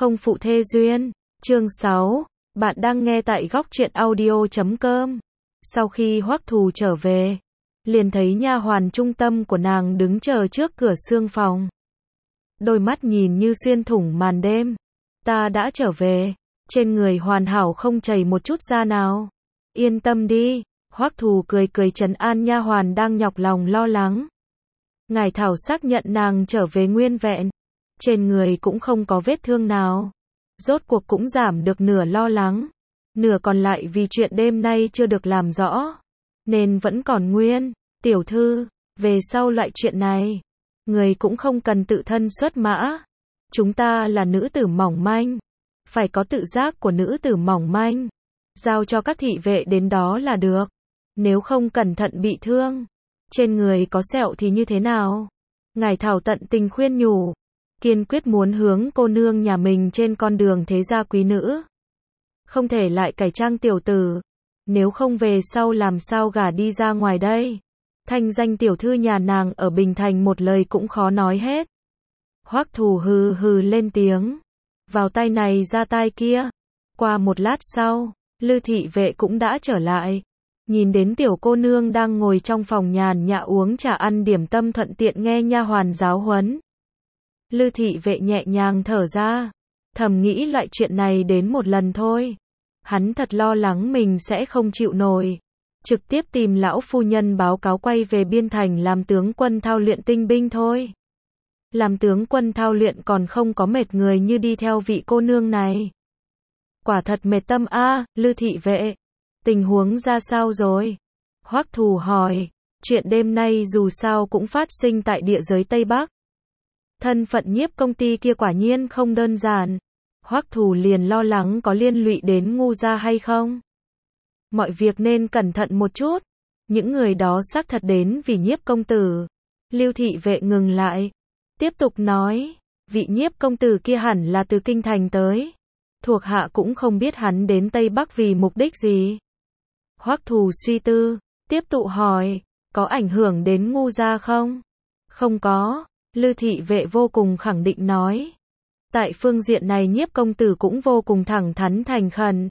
không phụ thê duyên. Chương 6, bạn đang nghe tại góc truyện audio.com. Sau khi Hoắc Thù trở về, liền thấy nha hoàn trung tâm của nàng đứng chờ trước cửa xương phòng. Đôi mắt nhìn như xuyên thủng màn đêm. Ta đã trở về, trên người hoàn hảo không chảy một chút da nào. Yên tâm đi, Hoắc Thù cười cười trấn an nha hoàn đang nhọc lòng lo lắng. Ngải Thảo xác nhận nàng trở về nguyên vẹn, trên người cũng không có vết thương nào. Rốt cuộc cũng giảm được nửa lo lắng, nửa còn lại vì chuyện đêm nay chưa được làm rõ, nên vẫn còn nguyên. Tiểu thư, về sau loại chuyện này, người cũng không cần tự thân xuất mã. Chúng ta là nữ tử mỏng manh, phải có tự giác của nữ tử mỏng manh. Giao cho các thị vệ đến đó là được. Nếu không cẩn thận bị thương, trên người có sẹo thì như thế nào? Ngải Thảo tận tình khuyên nhủ, kiên quyết muốn hướng cô nương nhà mình trên con đường thế gia quý nữ. Không thể lại cải trang tiểu tử, nếu không về sau làm sao gả đi ra ngoài đây. Thanh danh tiểu thư nhà nàng ở Bình Thành một lời cũng khó nói hết. Hoắc Thù hừ hừ lên tiếng, vào tay này ra tai kia. Qua một lát sau, Lư thị vệ cũng đã trở lại. Nhìn đến tiểu cô nương đang ngồi trong phòng nhàn nhã uống trà ăn điểm tâm thuận tiện nghe nha hoàn giáo huấn. Lư thị vệ nhẹ nhàng thở ra, thầm nghĩ loại chuyện này đến một lần thôi. Hắn thật lo lắng mình sẽ không chịu nổi. Trực tiếp tìm lão phu nhân báo cáo quay về Biên Thành làm tướng quân thao luyện tinh binh thôi. Làm tướng quân thao luyện còn không có mệt người như đi theo vị cô nương này. Quả thật mệt tâm a. Lư thị vệ, tình huống ra sao rồi? Hoắc Thù hỏi, chuyện đêm nay dù sao cũng phát sinh tại địa giới Tây Bắc. Thân phận nhiếp công ty kia quả nhiên không đơn giản. Hoắc Thù liền lo lắng có liên lụy đến Ngu gia hay không. Mọi việc nên cẩn thận một chút. Những người đó xác thật đến vì nhiếp công tử. Lưu thị vệ ngừng lại, tiếp tục nói, vị nhiếp công tử kia hẳn là từ kinh thành tới. Thuộc hạ cũng không biết hắn đến Tây Bắc vì mục đích gì. Hoắc Thù suy tư, tiếp tục hỏi, có ảnh hưởng đến Ngu gia không? Không có. Lư thị vệ vô cùng khẳng định nói. Tại phương diện này nhiếp công tử cũng vô cùng thẳng thắn thành khẩn.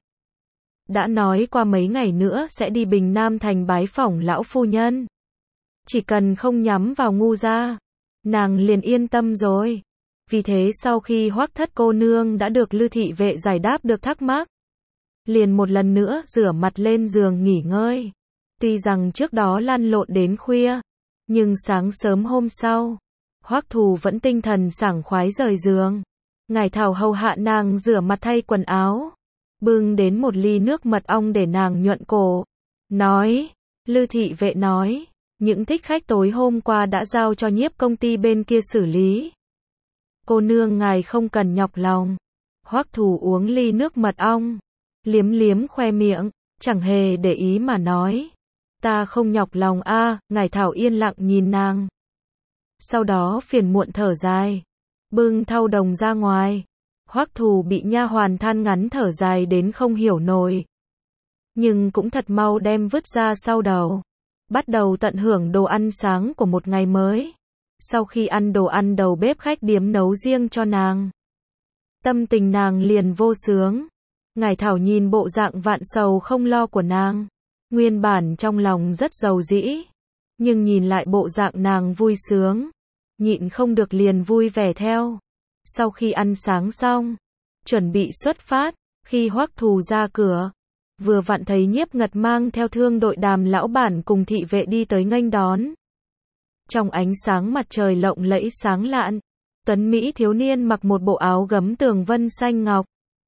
Đã nói qua mấy ngày nữa sẽ đi Bình Nam thành bái phỏng lão phu nhân. Chỉ cần không nhắm vào Ngu gia, nàng liền yên tâm rồi. Vì thế sau khi Hoắc thất cô nương đã được Lư thị vệ giải đáp được thắc mắc, liền một lần nữa rửa mặt lên giường nghỉ ngơi. Tuy rằng trước đó lăn lộn đến khuya, nhưng sáng sớm hôm sau, Hoắc Thù vẫn tinh thần sảng khoái rời giường. Ngải Thảo hầu hạ nàng rửa mặt thay quần áo, bưng đến một ly nước mật ong để nàng nhuận cổ. Nói, Lư thị vệ nói, những thích khách tối hôm qua đã giao cho nhiếp công ty bên kia xử lý. Cô nương ngài không cần nhọc lòng. Hoắc Thù uống ly nước mật ong, liếm liếm khoe miệng, chẳng hề để ý mà nói. Ta không nhọc lòng a. Ngải Thảo yên lặng nhìn nàng. Sau đó phiền muộn thở dài, bưng thau đồng ra ngoài. Hoắc Thù bị nha hoàn than ngắn thở dài đến không hiểu nổi, nhưng cũng thật mau đem vứt ra sau đầu, bắt đầu tận hưởng đồ ăn sáng của một ngày mới. Sau khi ăn đồ ăn đầu bếp khách điếm nấu riêng cho nàng, tâm tình nàng liền vô sướng. Ngải Thảo nhìn bộ dạng vạn sầu không lo của nàng, nguyên bản trong lòng rất giàu dĩ, nhưng nhìn lại bộ dạng nàng vui sướng, nhịn không được liền vui vẻ theo. Sau khi ăn sáng xong, chuẩn bị xuất phát, khi Hoắc Thù ra cửa, vừa vặn thấy Nhiếp Ngật mang theo Thương đội Đàm lão bản cùng thị vệ đi tới nghênh đón. Trong ánh sáng mặt trời lộng lẫy sáng lạn, tuấn mỹ thiếu niên mặc một bộ áo gấm tường vân xanh ngọc,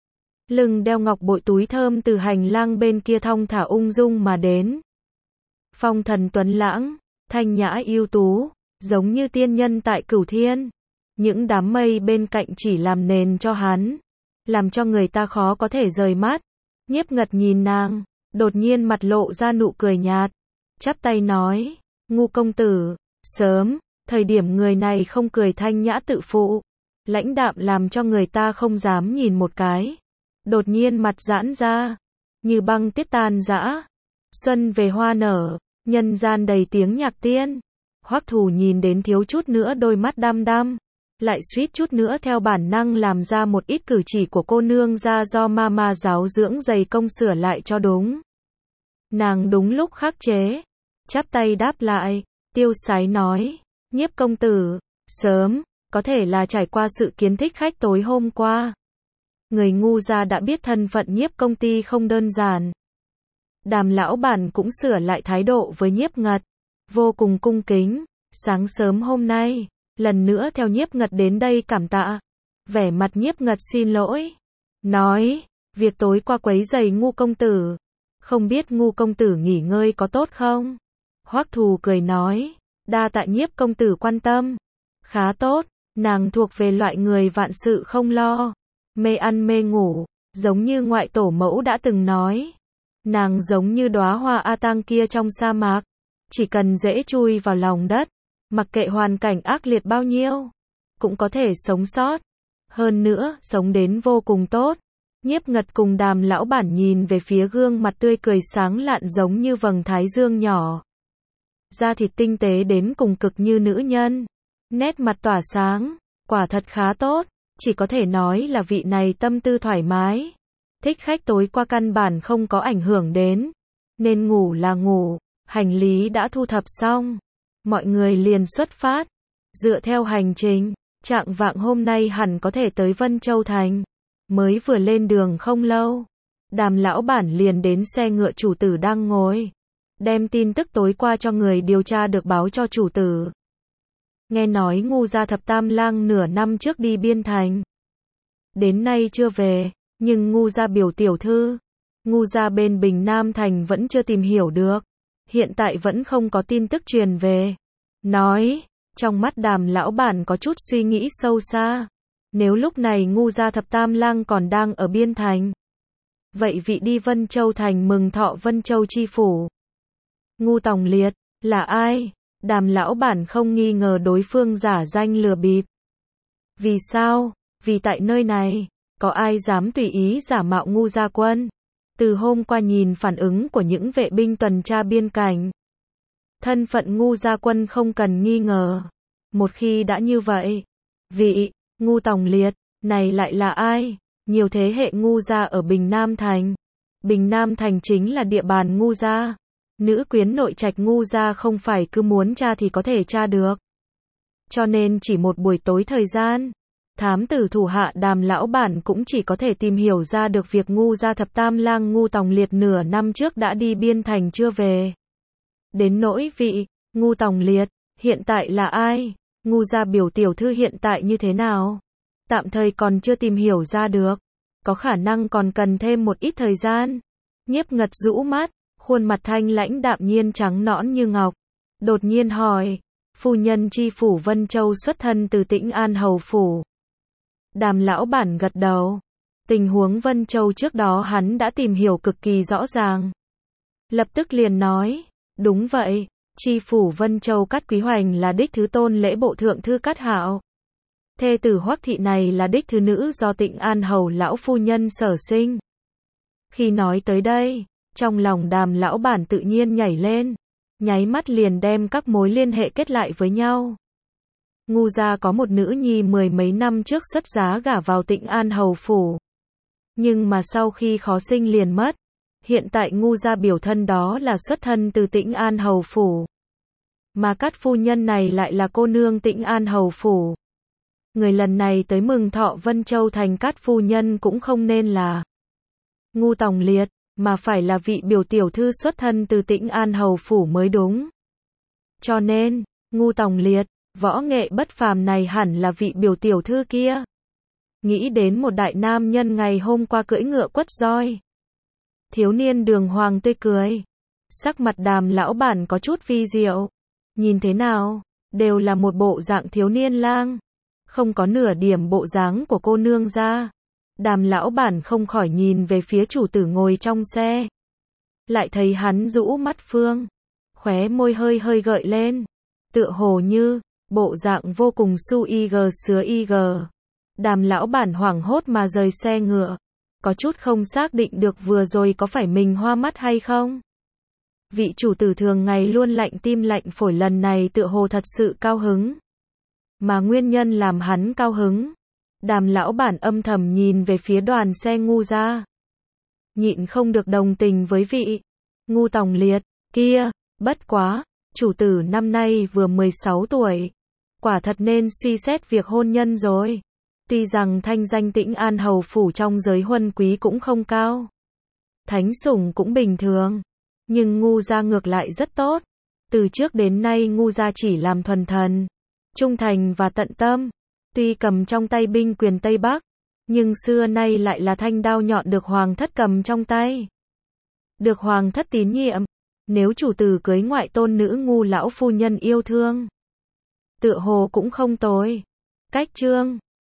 lưng đeo ngọc bội, túi thơm từ hành lang bên kia thong thả ung dung mà đến. Phong thần tuấn lãng, thanh nhã ưu tú, giống như tiên nhân tại cửu thiên. Những đám mây bên cạnh chỉ làm nền cho hắn, làm cho người ta khó có thể rời mắt. Nhiếp Ngật nhìn nàng, đột nhiên mặt lộ ra nụ cười nhạt, chắp tay nói, Ngu công tử, sớm, thời điểm người này không cười thanh nhã tự phụ, lãnh đạm làm cho người ta không dám nhìn một cái. Đột nhiên mặt giãn ra, như băng tuyết tan rã. Xuân về hoa nở, nhân gian đầy tiếng nhạc tiên. Hoắc Thù nhìn đến thiếu chút nữa đôi mắt đăm đăm, lại suýt chút nữa theo bản năng làm ra một ít cử chỉ của cô nương ra do mama giáo dưỡng dày công sửa lại cho đúng. Nàng đúng lúc khắc chế, chắp tay đáp lại, tiêu sái nói, Nhiếp công tử, sớm, có thể là trải qua sự kiến thích khách tối hôm qua. Người ngu gia đã biết thân phận Nhiếp công ty không đơn giản. Đàm lão bản cũng sửa lại thái độ với Nhiếp Ngật, vô cùng cung kính, sáng sớm hôm nay, lần nữa theo Nhiếp Ngật đến đây cảm tạ. Vẻ mặt Nhiếp Ngật xin lỗi, nói, việc tối qua quấy rầy Ngu công tử, không biết Ngu công tử nghỉ ngơi có tốt không? Hoắc Thù cười nói, đa tạ Nhiếp công tử quan tâm, khá tốt, nàng thuộc về loại người vạn sự không lo, mê ăn mê ngủ, giống như ngoại tổ mẫu đã từng nói. Nàng giống như đóa hoa A Tang kia trong sa mạc, chỉ cần dễ chui vào lòng đất, mặc kệ hoàn cảnh ác liệt bao nhiêu, cũng có thể sống sót. Hơn nữa, sống đến vô cùng tốt. Nhiếp Ngật cùng Đàm lão bản nhìn về phía gương mặt tươi cười sáng lạn giống như vầng thái dương nhỏ. Da thịt tinh tế đến cùng cực như nữ nhân, nét mặt tỏa sáng, quả thật khá tốt, chỉ có thể nói là vị này tâm tư thoải mái. Thích khách tối qua căn bản không có ảnh hưởng đến, nên ngủ là ngủ, hành lý đã thu thập xong, mọi người liền xuất phát, dựa theo hành trình, chạng vạng hôm nay hẳn có thể tới Vân Châu Thành. Mới vừa lên đường không lâu, Đàm lão bản liền đến xe ngựa chủ tử đang ngồi, đem tin tức tối qua cho người điều tra được báo cho chủ tử. Nghe nói Ngu gia thập tam lang nửa năm trước đi biên thành, đến nay chưa về, nhưng Ngu gia biểu tiểu thư, Ngu gia bên Bình Nam thành vẫn chưa tìm hiểu được, hiện tại vẫn không có tin tức truyền về. Nói, trong mắt Đàm lão bản có chút suy nghĩ sâu xa. Nếu lúc này Ngu gia thập tam lang còn đang ở biên thành, vậy vị đi Vân Châu thành mừng thọ Vân Châu chi phủ, Ngu Tòng Liệt, là ai? Đàm lão bản không nghi ngờ đối phương giả danh lừa bịp. Vì sao? Vì tại nơi này, có ai dám tùy ý giả mạo Ngu gia quân? Từ hôm qua nhìn phản ứng của những vệ binh tuần tra biên cảnh, thân phận Ngu gia quân không cần nghi ngờ. Một khi đã như vậy, vị Ngu Tòng Liệt này lại là ai? Nhiều thế hệ Ngu gia ở Bình Nam thành. Bình Nam thành chính là địa bàn Ngu gia. Nữ quyến nội trạch Ngu gia không phải cứ muốn tra thì có thể tra được. Cho nên chỉ một buổi tối thời gian, thám tử thủ hạ Đàm lão bản cũng chỉ có thể tìm hiểu ra được việc Ngu gia thập tam lang Ngu Tòng Liệt nửa năm trước đã đi biên thành chưa về. Đến nỗi vị Ngu Tòng Liệt hiện tại là ai? Ngu gia biểu tiểu thư hiện tại như thế nào? Tạm thời còn chưa tìm hiểu ra được, có khả năng còn cần thêm một ít thời gian. Nhiếp Ngật rũ mắt, khuôn mặt thanh lãnh đạm nhiên trắng nõn như ngọc, đột nhiên hỏi, phu nhân chi phủ Vân Châu xuất thân từ Tĩnh An hầu phủ. Đàm lão bản gật đầu, tình huống Vân Châu trước đó hắn đã tìm hiểu cực kỳ rõ ràng. Lập tức liền nói, đúng vậy, chi phủ Vân Châu Cát Quý Hoành là đích thứ tôn lễ bộ thượng thư Cát Hạo. Thê tử Hoắc thị này là đích thứ nữ do Tĩnh An hầu lão phu nhân sở sinh. Khi nói tới đây, trong lòng Đàm lão bản tự nhiên nhảy lên, nháy mắt liền đem các mối liên hệ kết lại với nhau. Ngu gia có một nữ nhi mười mấy năm trước xuất giá gả vào Tĩnh An hầu phủ, nhưng mà sau khi khó sinh liền mất. Hiện tại Ngu gia biểu thân đó là xuất thân từ Tĩnh An hầu phủ, mà Cát phu nhân này lại là cô nương Tĩnh An hầu phủ. Người lần này tới mừng thọ Vân Châu thành Cát phu nhân cũng không nên là Ngu Tòng Liệt, mà phải là vị biểu tiểu thư xuất thân từ Tĩnh An hầu phủ mới đúng. Cho nên, Ngu Tòng Liệt, võ nghệ bất phàm này hẳn là vị biểu tiểu thư kia. Nghĩ đến một đại nam nhân ngày hôm qua cưỡi ngựa quất roi. Thiếu niên đường hoàng tươi cười. Sắc mặt Đàm lão bản có chút vi diệu. Nhìn thế nào, đều là một bộ dạng thiếu niên lang. Không có nửa điểm bộ dáng của cô nương ra. Đàm lão bản không khỏi nhìn về phía chủ tử ngồi trong xe. Lại thấy hắn rũ mắt phương, khóe môi hơi hơi gợi lên. Tựa hồ như, bộ dạng vô cùng su ig sứa ig. Đàm lão bản hoảng hốt mà rời xe ngựa. Có chút không xác định được vừa rồi có phải mình hoa mắt hay không. Vị chủ tử thường ngày luôn lạnh tim lạnh phổi lần này tựa hồ thật sự cao hứng. mà nguyên nhân làm hắn cao hứng. Đàm lão bản âm thầm nhìn về phía đoàn xe Ngu gia. Nhịn không được đồng tình với vị Ngu tổng liệt kia, bất quá, chủ tử năm nay vừa 16 tuổi. Quả thật nên suy xét việc hôn nhân rồi. Tuy rằng thanh danh Tĩnh An hầu phủ trong giới huân quý cũng không cao. Thánh sủng cũng bình thường. Nhưng Ngu gia ngược lại rất tốt. Từ trước đến nay Ngu gia chỉ làm thuần thần, trung thành và tận tâm. Tuy cầm trong tay binh quyền Tây Bắc, nhưng xưa nay lại là thanh đao nhọn được hoàng thất cầm trong tay. Được hoàng thất tín nhiệm. Nếu chủ tử cưới ngoại tôn nữ Ngu lão phu nhân yêu thương, tựa hồ cũng không tồi. Cách chương